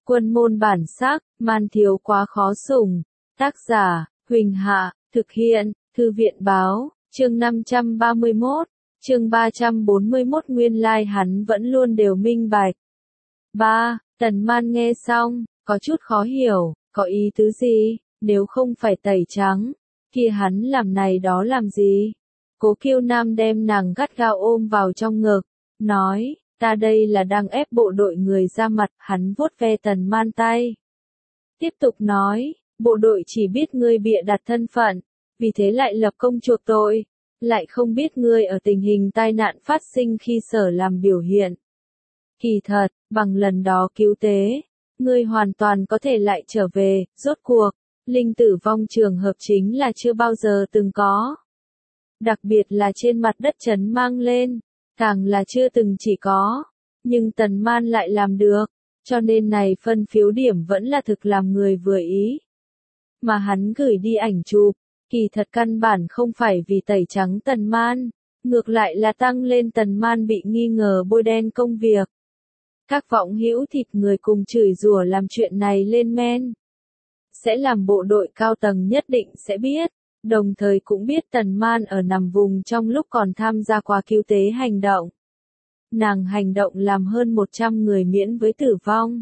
Quân môn bản sắc, man thiếu quá khó sủng. Tác giả, Huỳnh Hạ, thực hiện, Thư viện báo, chương 531, chương 341 nguyên lai hắn vẫn luôn đều minh bạch. 3. Tần Man nghe xong, có chút khó hiểu, có ý tứ gì, nếu không phải tẩy trắng, kia hắn làm này đó làm gì? Cố Kiêu Nam đem nàng gắt gao ôm vào trong ngực, nói, ta đây là đang ép bộ đội người ra mặt, hắn vuốt ve Tần Man tay. Tiếp tục nói, bộ đội chỉ biết ngươi bịa đặt thân phận, vì thế lại lập công chuộc tội, lại không biết ngươi ở tình hình tai nạn phát sinh khi sở làm biểu hiện. Kỳ thật, bằng lần đó cứu tế, ngươi hoàn toàn có thể lại trở về, rốt cuộc, linh tử vong trường hợp chính là chưa bao giờ từng có. Đặc biệt là trên mặt đất trấn mang lên, càng là chưa từng chỉ có, nhưng Tần Man lại làm được, cho nên này phân phiếu điểm vẫn là thực làm người vừa ý. Mà hắn gửi đi ảnh chụp, kỳ thật căn bản không phải vì tẩy trắng Tần Man, ngược lại là tăng lên Tần Man bị nghi ngờ bôi đen công việc. Các võng hữu thịt người cùng chửi rủa làm chuyện này lên men. Sẽ làm bộ đội cao tầng nhất định sẽ biết, đồng thời cũng biết Tần Man ở nằm vùng trong lúc còn tham gia qua cứu tế hành động. Nàng hành động làm hơn 100 người miễn với tử vong.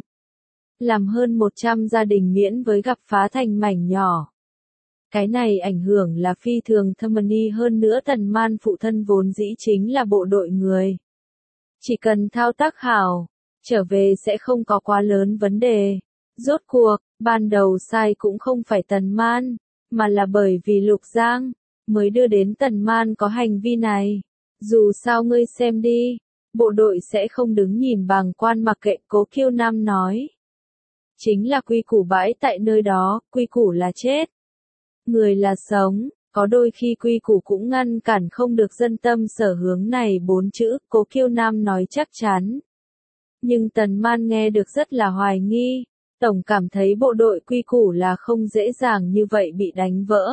Làm hơn 100 gia đình miễn với gặp phá thành mảnh nhỏ. Cái này ảnh hưởng là phi thường thâm ni, hơn nữa Tần Man phụ thân vốn dĩ chính là bộ đội người. Chỉ cần thao tác hảo, trở về sẽ không có quá lớn vấn đề. Rốt cuộc, ban đầu sai cũng không phải Tần Man, mà là bởi vì Lục Giang, mới đưa đến Tần Man có hành vi này. Dù sao ngươi xem đi, bộ đội sẽ không đứng nhìn bàng quan mặc kệ, Cố Kiêu Nam nói. Chính là quy củ bãi tại nơi đó, quy củ là chết. Người là sống, có đôi khi quy củ cũng ngăn cản không được dân tâm sở hướng này 4 chữ, Cố Kiêu Nam nói chắc chắn. Nhưng Tần Man nghe được rất là hoài nghi, tổng cảm thấy bộ đội quy củ là không dễ dàng như vậy bị đánh vỡ.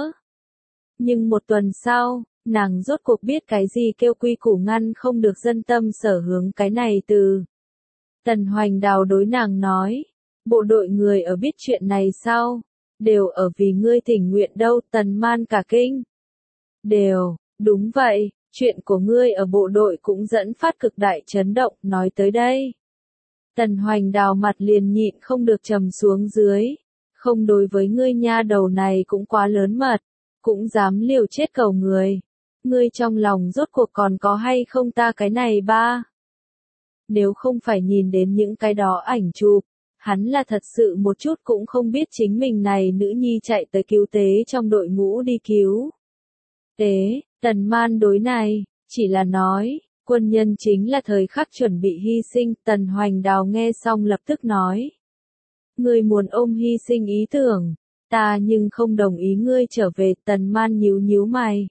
Nhưng một tuần sau, nàng rốt cuộc biết cái gì kêu quy củ ngăn không được dân tâm sở hướng cái này từ. Tần Hoành Đào đối nàng nói, bộ đội người ở biết chuyện này sao, đều ở vì ngươi tình nguyện đâu. Tần Man cả kinh. Đều, đúng vậy, chuyện của ngươi ở bộ đội cũng dẫn phát cực đại chấn động, nói tới đây. Tần Hoành Đào mặt liền nhịn không được trầm xuống dưới, không, đối với ngươi nha đầu này cũng quá lớn mật, cũng dám liều chết cầu người. Ngươi trong lòng rốt cuộc còn có hay không ta cái này ba? Nếu không phải nhìn đến những cái đó ảnh chụp, hắn là thật sự một chút cũng không biết chính mình này nữ nhi chạy tới cứu tế trong đội ngũ đi cứu tế. Tần Man đối này, chỉ là nói, quân nhân chính là thời khắc chuẩn bị hy sinh. Tần Hoành Đào nghe xong lập tức nói, ngươi muốn ôm hy sinh ý tưởng, ta nhưng không đồng ý ngươi trở về. Tần Man nhíu nhíu mày.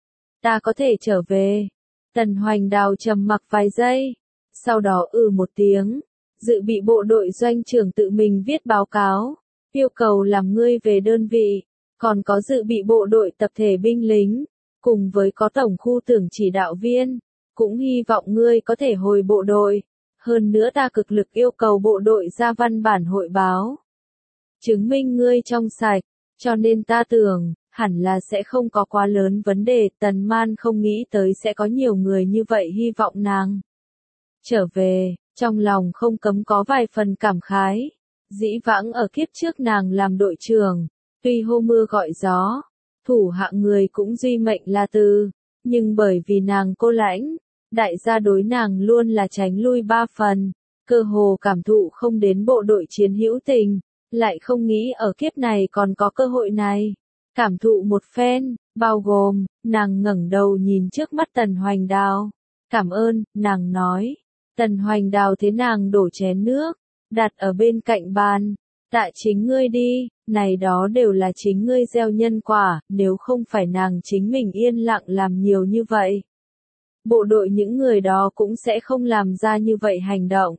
Ta có thể trở về. Tần Hoành Đào trầm mặc vài giây, sau đó một tiếng, dự bị bộ đội doanh trưởng tự mình viết báo cáo, yêu cầu làm ngươi về đơn vị, còn có dự bị bộ đội tập thể binh lính, cùng với có tổng khu tưởng chỉ đạo viên, cũng hy vọng ngươi có thể hồi bộ đội. Hơn nữa ta cực lực yêu cầu bộ đội ra văn bản hội báo, chứng minh ngươi trong sạch, cho nên ta tưởng, hẳn là sẽ không có quá lớn vấn đề. Tần Man không nghĩ tới sẽ có nhiều người như vậy hy vọng nàng trở về, trong lòng không cấm có vài phần cảm khái. Dĩ vãng ở kiếp trước nàng làm đội trưởng, tuy hô mưa gọi gió, thủ hạ người cũng duy mệnh là từ, nhưng bởi vì nàng cô lãnh, đại gia đối nàng luôn là tránh lui 3 phần, cơ hồ cảm thụ không đến bộ đội chiến hữu tình, lại không nghĩ ở kiếp này còn có cơ hội này. Cảm thụ một phen, bao gồm, nàng ngẩng đầu nhìn trước mắt Tần Hoành Đào. Cảm ơn, nàng nói. Tần Hoành Đào thế nàng đổ chén nước, đặt ở bên cạnh bàn. Tạ chính ngươi đi, này đó đều là chính ngươi gieo nhân quả, nếu không phải nàng chính mình yên lặng làm nhiều như vậy. Bộ đội những người đó cũng sẽ không làm ra như vậy hành động.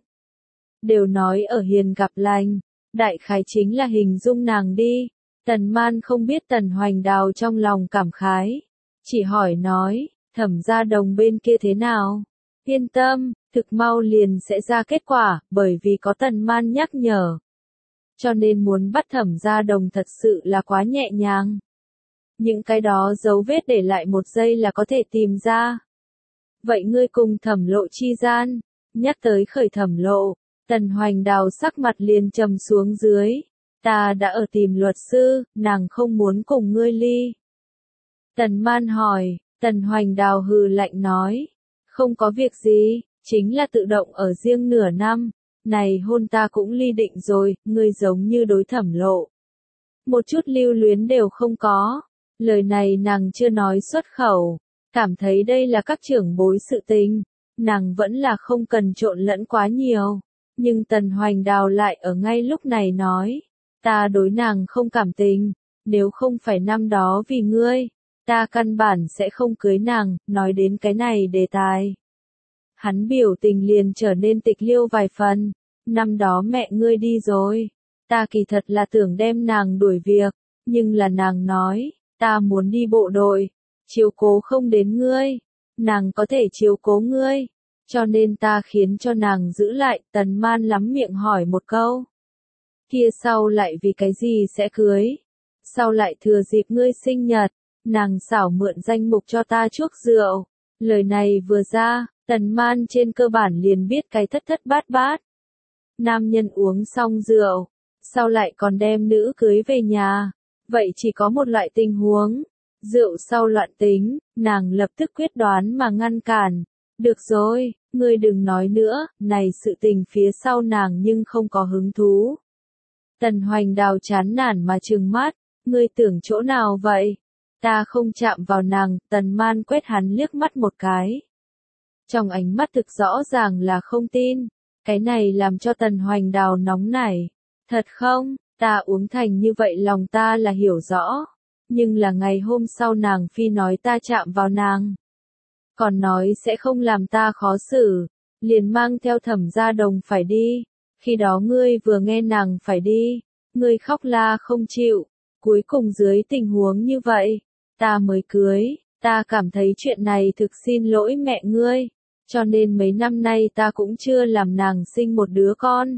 Đều nói ở hiền gặp lành, đại khái chính là hình dung nàng đi. Tần Man không biết Tần Hoành Đào trong lòng cảm khái, chỉ hỏi nói, Thẩm Gia Đồng bên kia thế nào? Yên tâm, thực mau liền sẽ ra kết quả, bởi vì có Tần Man nhắc nhở. cho nên muốn bắt Thẩm Gia Đồng thật sự là quá nhẹ nhàng. Những cái đó dấu vết để lại một giây là có thể tìm ra. Vậy ngươi cùng Thẩm Lộ chi gian, nhắc tới khởi Thẩm Lộ, Tần Hoành Đào sắc mặt liền trầm xuống dưới. Ta đã ở tìm luật sư, nàng không muốn cùng ngươi ly. Tần Man hỏi, Tần Hoành Đào hừ lạnh nói, không có việc gì, chính là tự động ở riêng nửa năm, này hôn ta cũng ly định rồi, ngươi giống như đối Thẩm Lộ. Một chút lưu luyến đều không có, lời này nàng chưa nói xuất khẩu, cảm thấy đây là các trưởng bối sự tình, nàng vẫn là không cần trộn lẫn quá nhiều, nhưng Tần Hoành Đào lại ở ngay lúc này nói, ta đối nàng không cảm tình, nếu không phải năm đó vì ngươi, ta căn bản sẽ không cưới nàng, nói đến cái này đề tài. Hắn biểu tình liền trở nên tịch liêu vài phần, năm đó mẹ ngươi đi rồi, ta kỳ thật là tưởng đem nàng đuổi việc, nhưng là nàng nói, ta muốn đi bộ đội, chiếu cố không đến ngươi, nàng có thể chiếu cố ngươi, cho nên ta khiến cho nàng giữ lại. Tần Man lắm miệng hỏi một câu. Kia sau lại vì cái gì sẽ cưới? Sau lại thừa dịp ngươi sinh nhật, nàng xảo mượn danh mục cho ta chuốc rượu. Lời này vừa ra, Tần Man trên cơ bản liền biết cái thất thất bát bát. Nam nhân uống xong rượu, sau lại còn đem nữ cưới về nhà. Vậy chỉ có một loại tình huống. Rượu sau loạn tính, nàng lập tức quyết đoán mà ngăn cản. Được rồi, ngươi đừng nói nữa, này sự tình phía sau nàng nhưng không có hứng thú. Tần Hoành Đào chán nản mà trừng mắt, ngươi tưởng chỗ nào vậy? Ta không chạm vào nàng. Tần Man quét hắn liếc mắt một cái. Trong ánh mắt thực rõ ràng là không tin, cái này làm cho Tần Hoành Đào nóng nảy. Thật không, ta uống thành như vậy lòng ta là hiểu rõ, nhưng là ngày hôm sau nàng phi nói ta chạm vào nàng. Còn nói sẽ không làm ta khó xử, liền mang theo Thẩm Gia Đồng phải đi. Khi đó ngươi vừa nghe nàng phải đi, ngươi khóc la không chịu, cuối cùng dưới tình huống như vậy, ta mới cưới. Ta cảm thấy chuyện này thực xin lỗi mẹ ngươi, cho nên mấy năm nay ta cũng chưa làm nàng sinh một đứa con.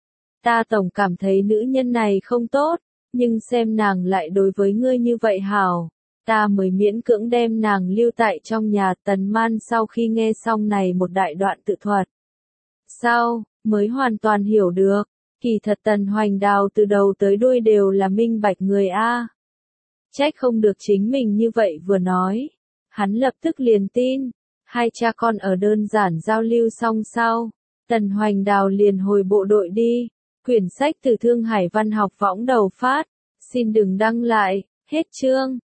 Ta tổng cảm thấy nữ nhân này không tốt, nhưng xem nàng lại đối với ngươi như vậy hảo, ta mới miễn cưỡng đem nàng lưu tại trong nhà. Tần Man sau khi nghe xong này một đại đoạn tự thuật, sau, mới hoàn toàn hiểu được, kỳ thật Tần Hoành Đào từ đầu tới đuôi đều là minh bạch người a. Trách không được chính mình như vậy vừa nói, hắn lập tức liền tin. Hai cha con ở đơn giản giao lưu xong sau, Tần Hoành Đào liền hồi bộ đội đi. Quyển sách từ Thương Hải Văn học võng đầu phát, xin đừng đăng lại, hết chương.